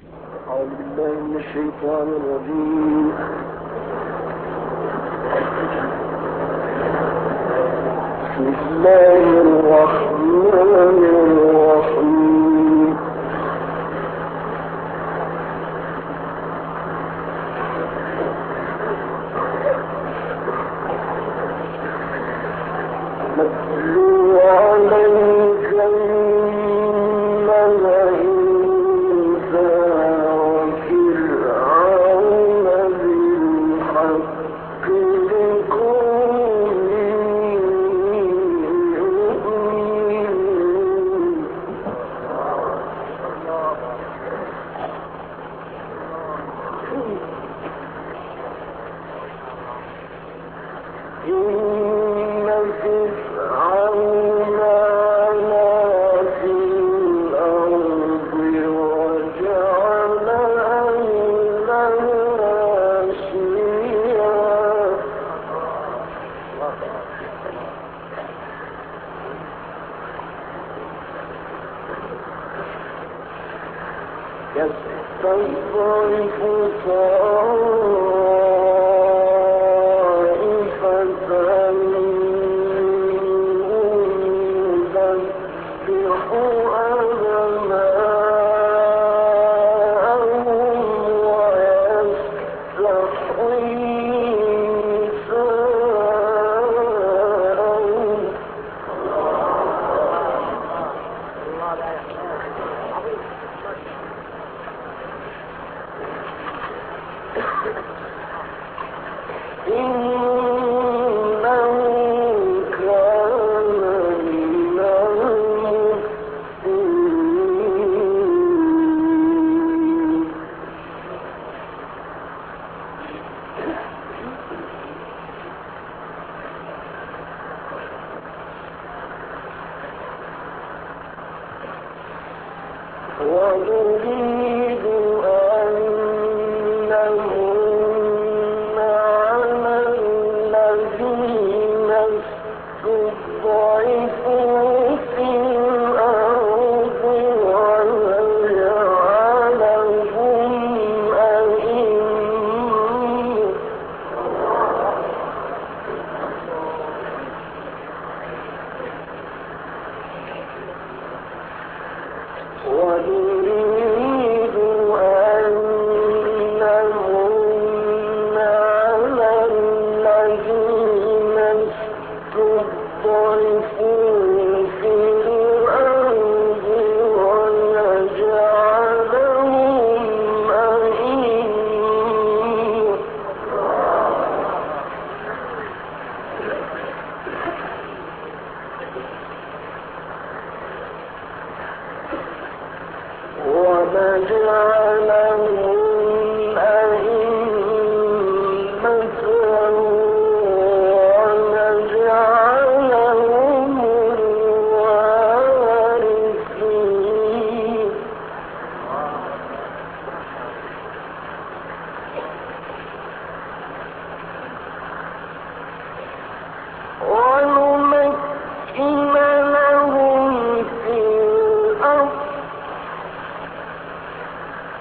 أعوذ بالله من الشيطان الرجيم. بسم الله الرحمن الرحيم. نتلو عليك يستضعف طائفة منهم يذبح أبناءهم ويستحيي نساءهم. ونريد أن نمن على الذين استضعفوا في الأرض ونجعلهم أئمة ونريد أن نمن على الذين استضعفوا في الأرض ونجعلهم أئمة ونجعلهم الوارثين ونمكن لهم في الأرض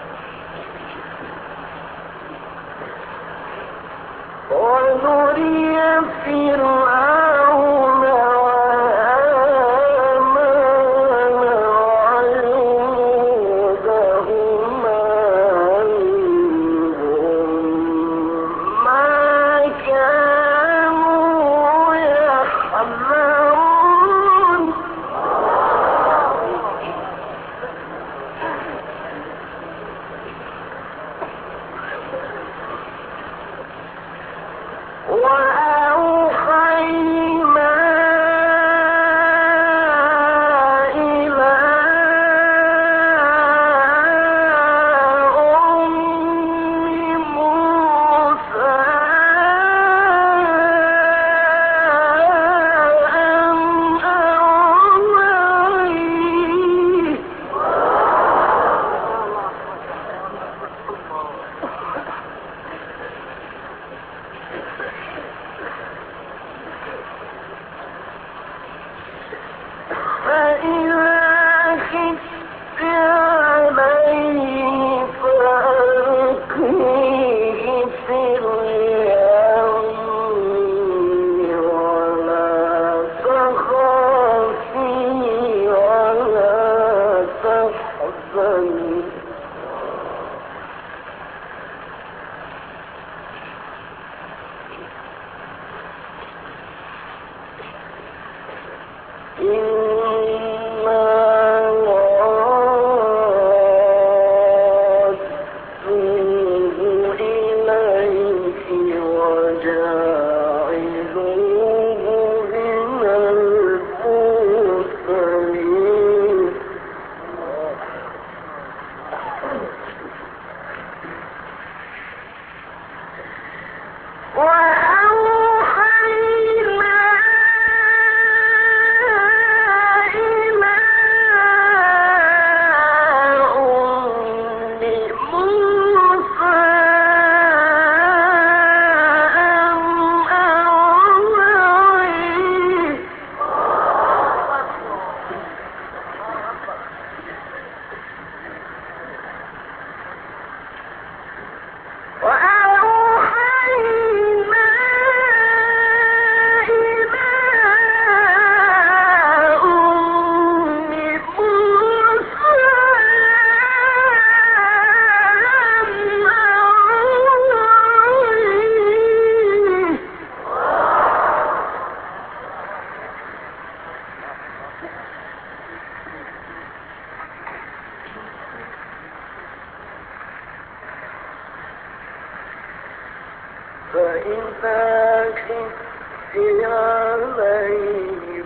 فإذا خفت عليه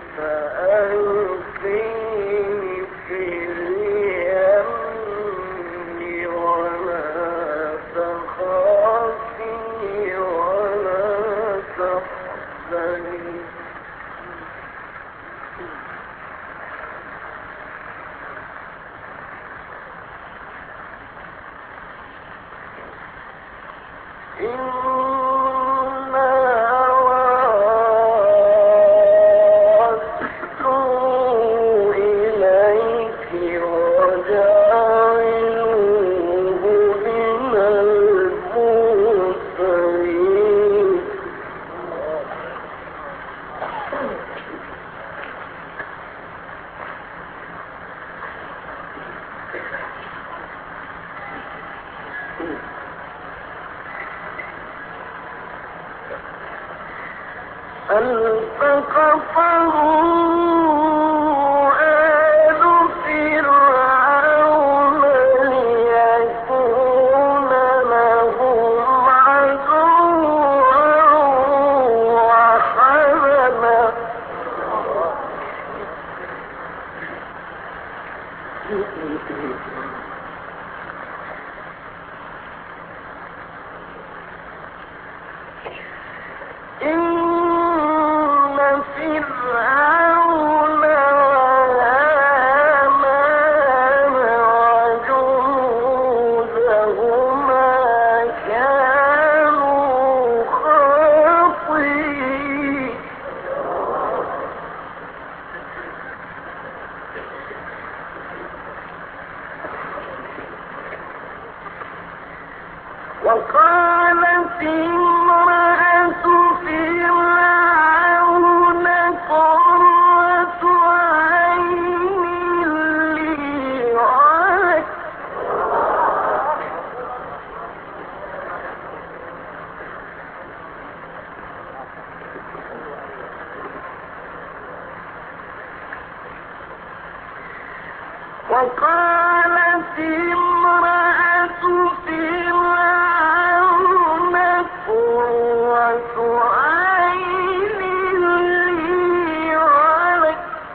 فألقيه في اليم ولا تخافي ولا تحزني التقطه آل فرعون ليكون لهم عدوا وحزنا فرعون وهامان وجنودهما كانوا خاطئين وقالت امرأة فرعون قرة عين لي ولك وقالت امرأة فرعون قرة عين لي ولك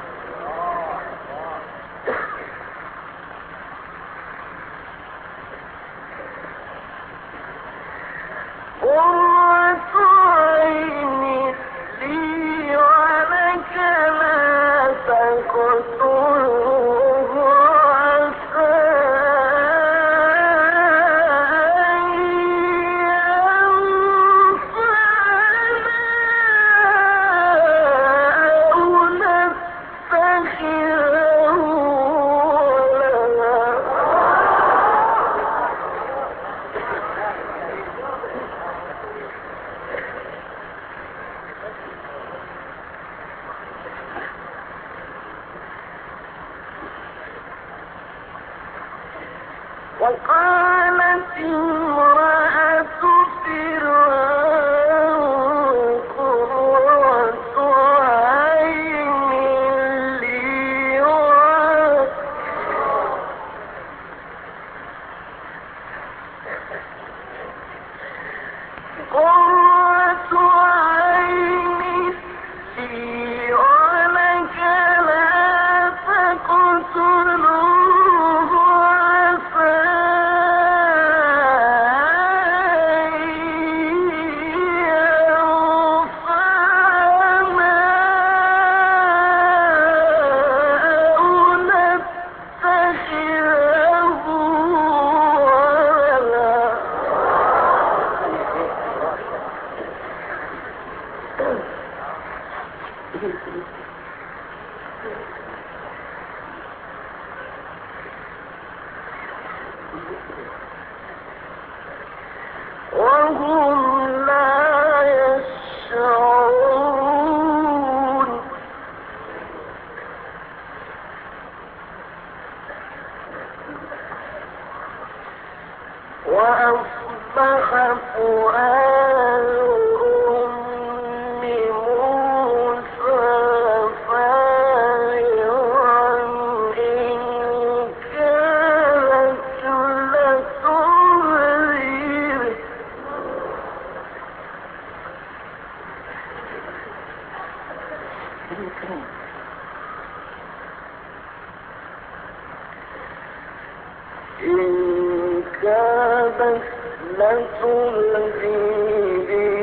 قرة عين لي ولك لا تقتلوه عسى أن ينفعنا أو نتخذه ولدا وقالت امرأة فرعون قرة عين لي ولك لا تقتلوه عسى وهم لا يشعرون وأصبح فؤاد أم موسى فارغا إن كانت لتبدي إن كادت لتبدي به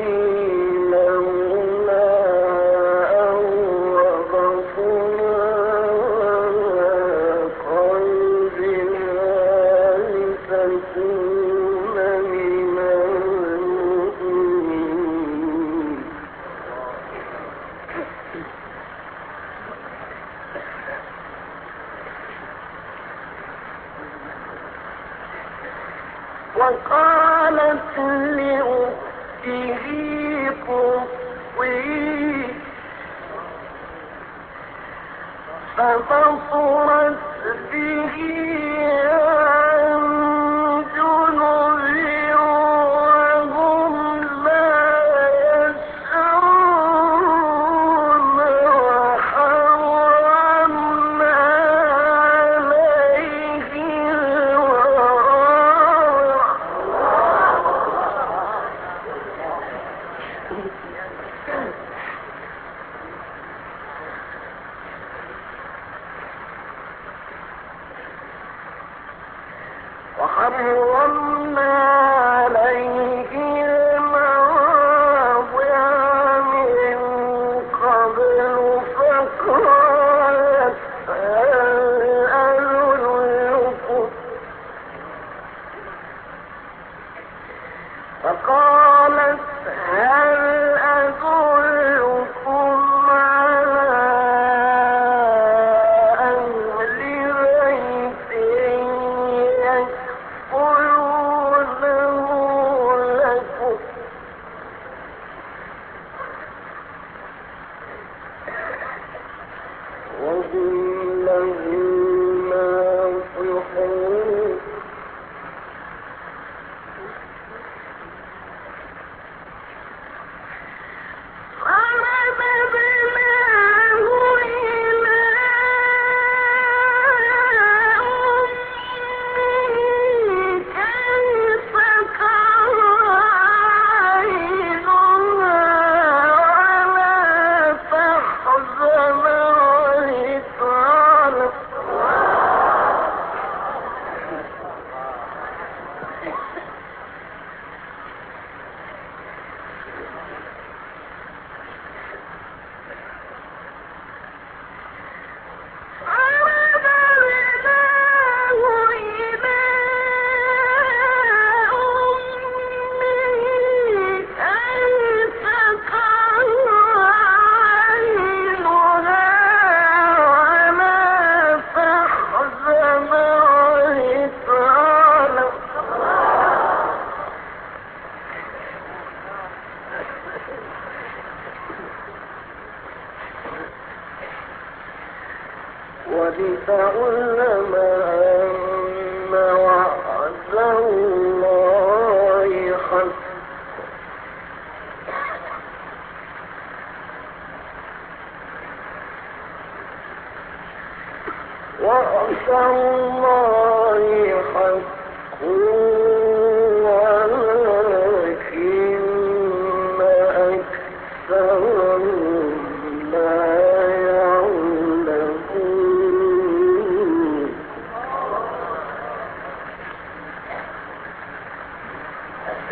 لولا أن ربطنا على قلبها لتكون من المؤمنين وقالت لأخته قصيه فبصرت به عن جنب وهم لا يشعرون وحرمنا عليه وحرمنا عليه المراضع من قبل فقالت هل أدلكم على أهل بيت يكفلونه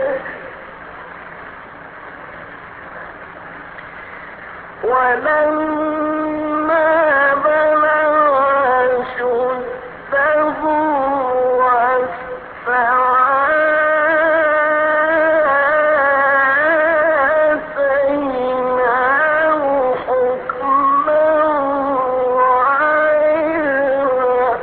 ولما بلغ أشده واستوى آتيناه حكما وعلما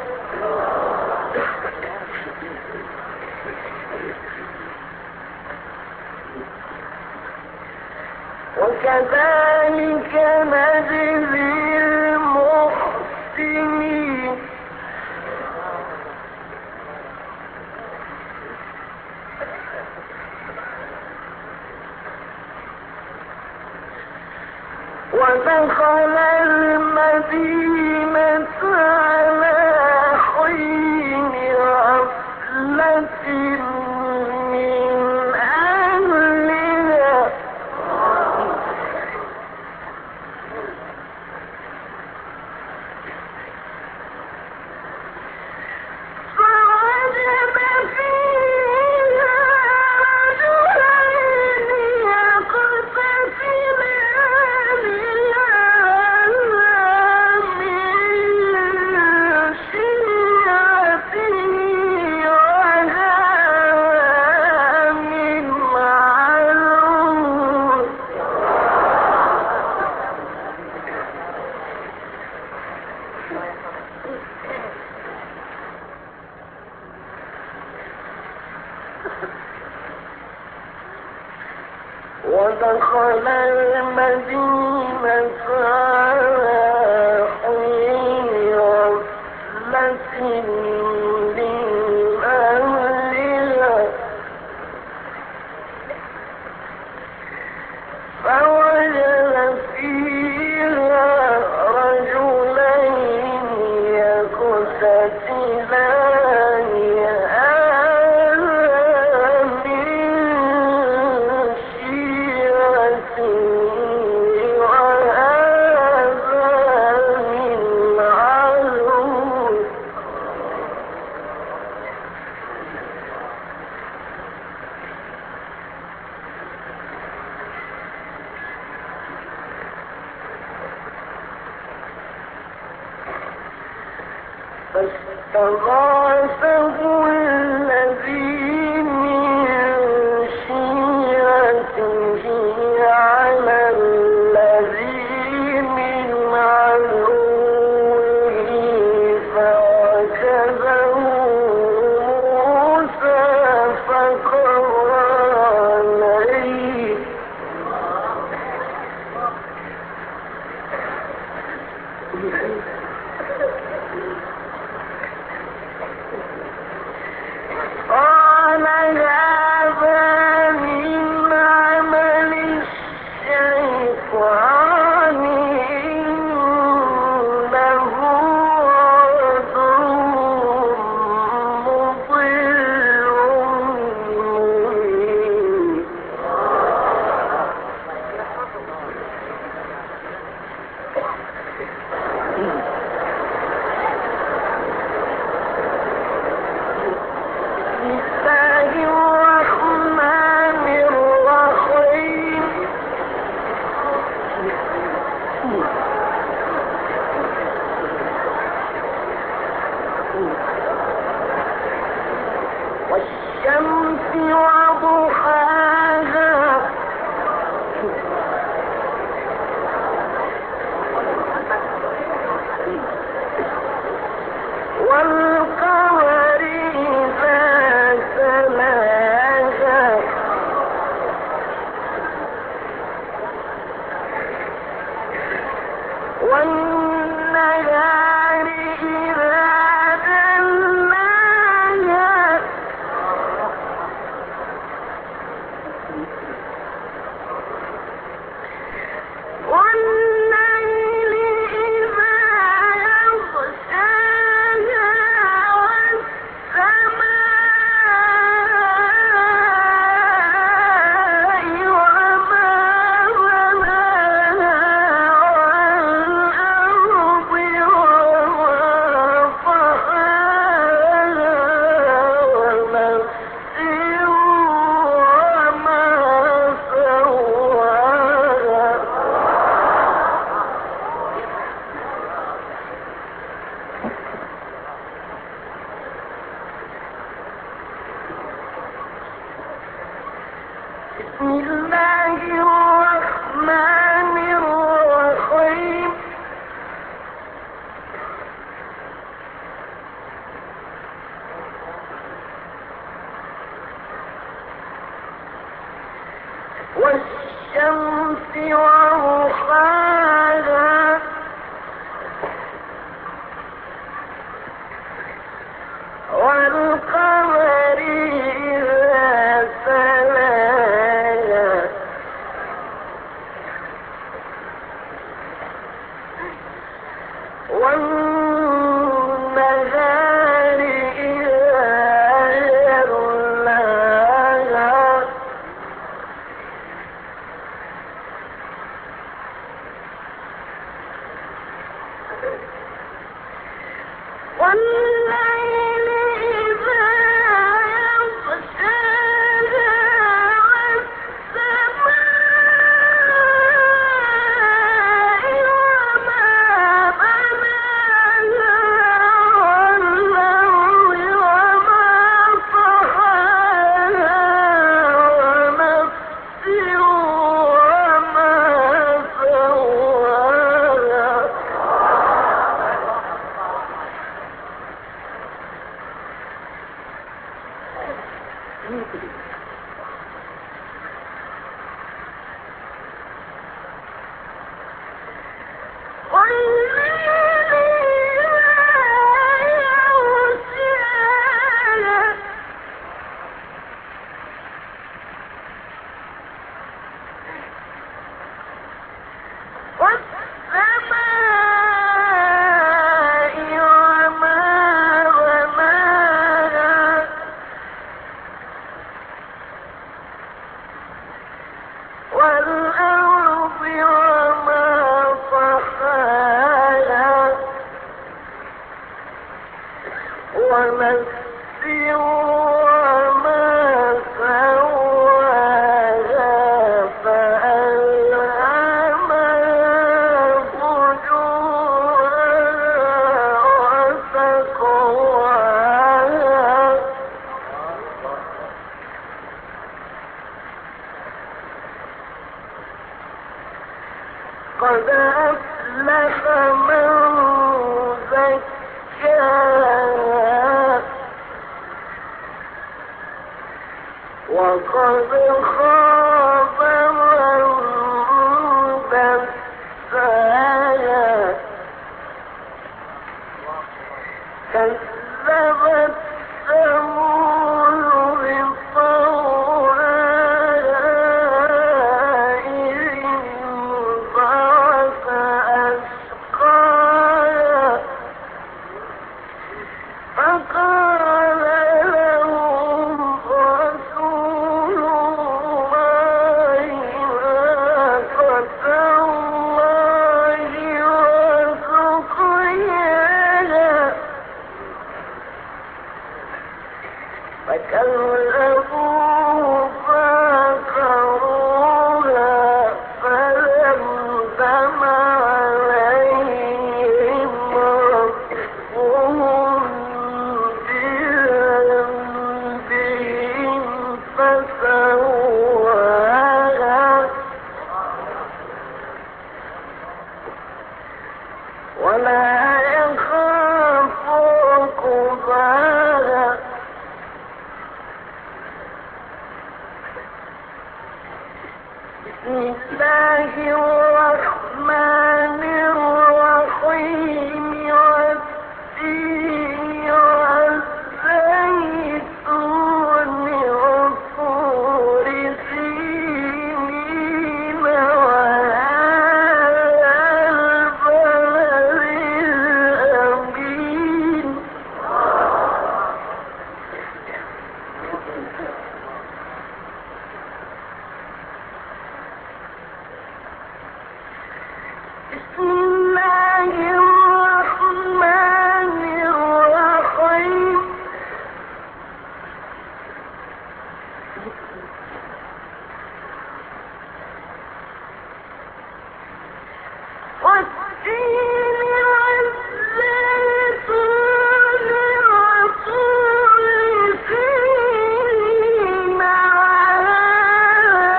وكذلك نجزي المحسنين ودخل المدينة على حين غفلة من أهلها فوجد فيها رجلين يقتتلان هذا من شيعته وهذا من عدوه ودخل المدينة على حين غفلة من أهلها فوجد فيها رجلين يقتتلان هذا من شيعته وهذا من عدوه فاستغاثه الذي من شيعته على الذي من عدوه فوكزه موسى فقضى عليه قال هذا من عمل الشيطان إنه عدو مضل مبين الله الرحمن الرحيم والشمس وضحاها والقمر إذا تلاها والنهار إذا جلاها بسم الله الرحمن الرحيم والشمس وضحاها والقمر إذا تلاها والنهار إذا جلاها والليل إذا يغشاها والسماء وما بناها والأرض وما طحاها ونفس وما سواها والأرض وما طحاها ونفس وما سواها فألهمها فجورها وتقواها قد أفلح من زكاها وقد خاب من دساها كذبت ثمود بطغواها إذ انبعث أشقاها فقال لهم رسول الله ناقة الله وسقياها فكذبوه فعقروها فدمدم عليهم ربهم بذنبهم فسواها ولا يخاف عقباها بسم الله الرحمن الرحيم والتين والزيتون وطور سينين وهذا البلد الأمين بسم الله الرحمن الرحيم والتين والزيتون وطور سينين وهذا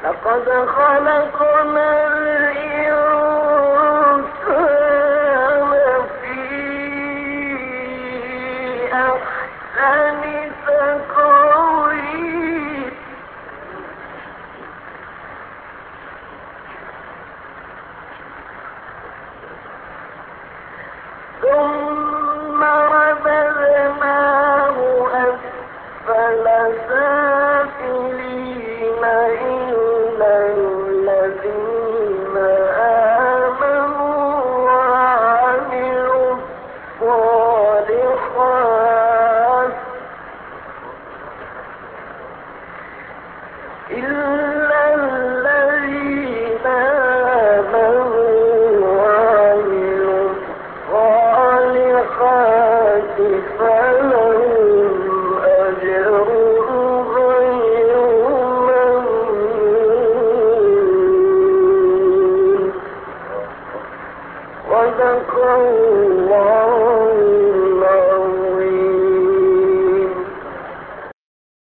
لقد خلقنا الإنسان في أحسن تقويم ثم رددناه أسفل سافلين إلا الذين آمنوا وعملوا الصالحات إلا الذين آمنوا وعملوا الصالحات فلهم أجر غير ممنون. صدق الله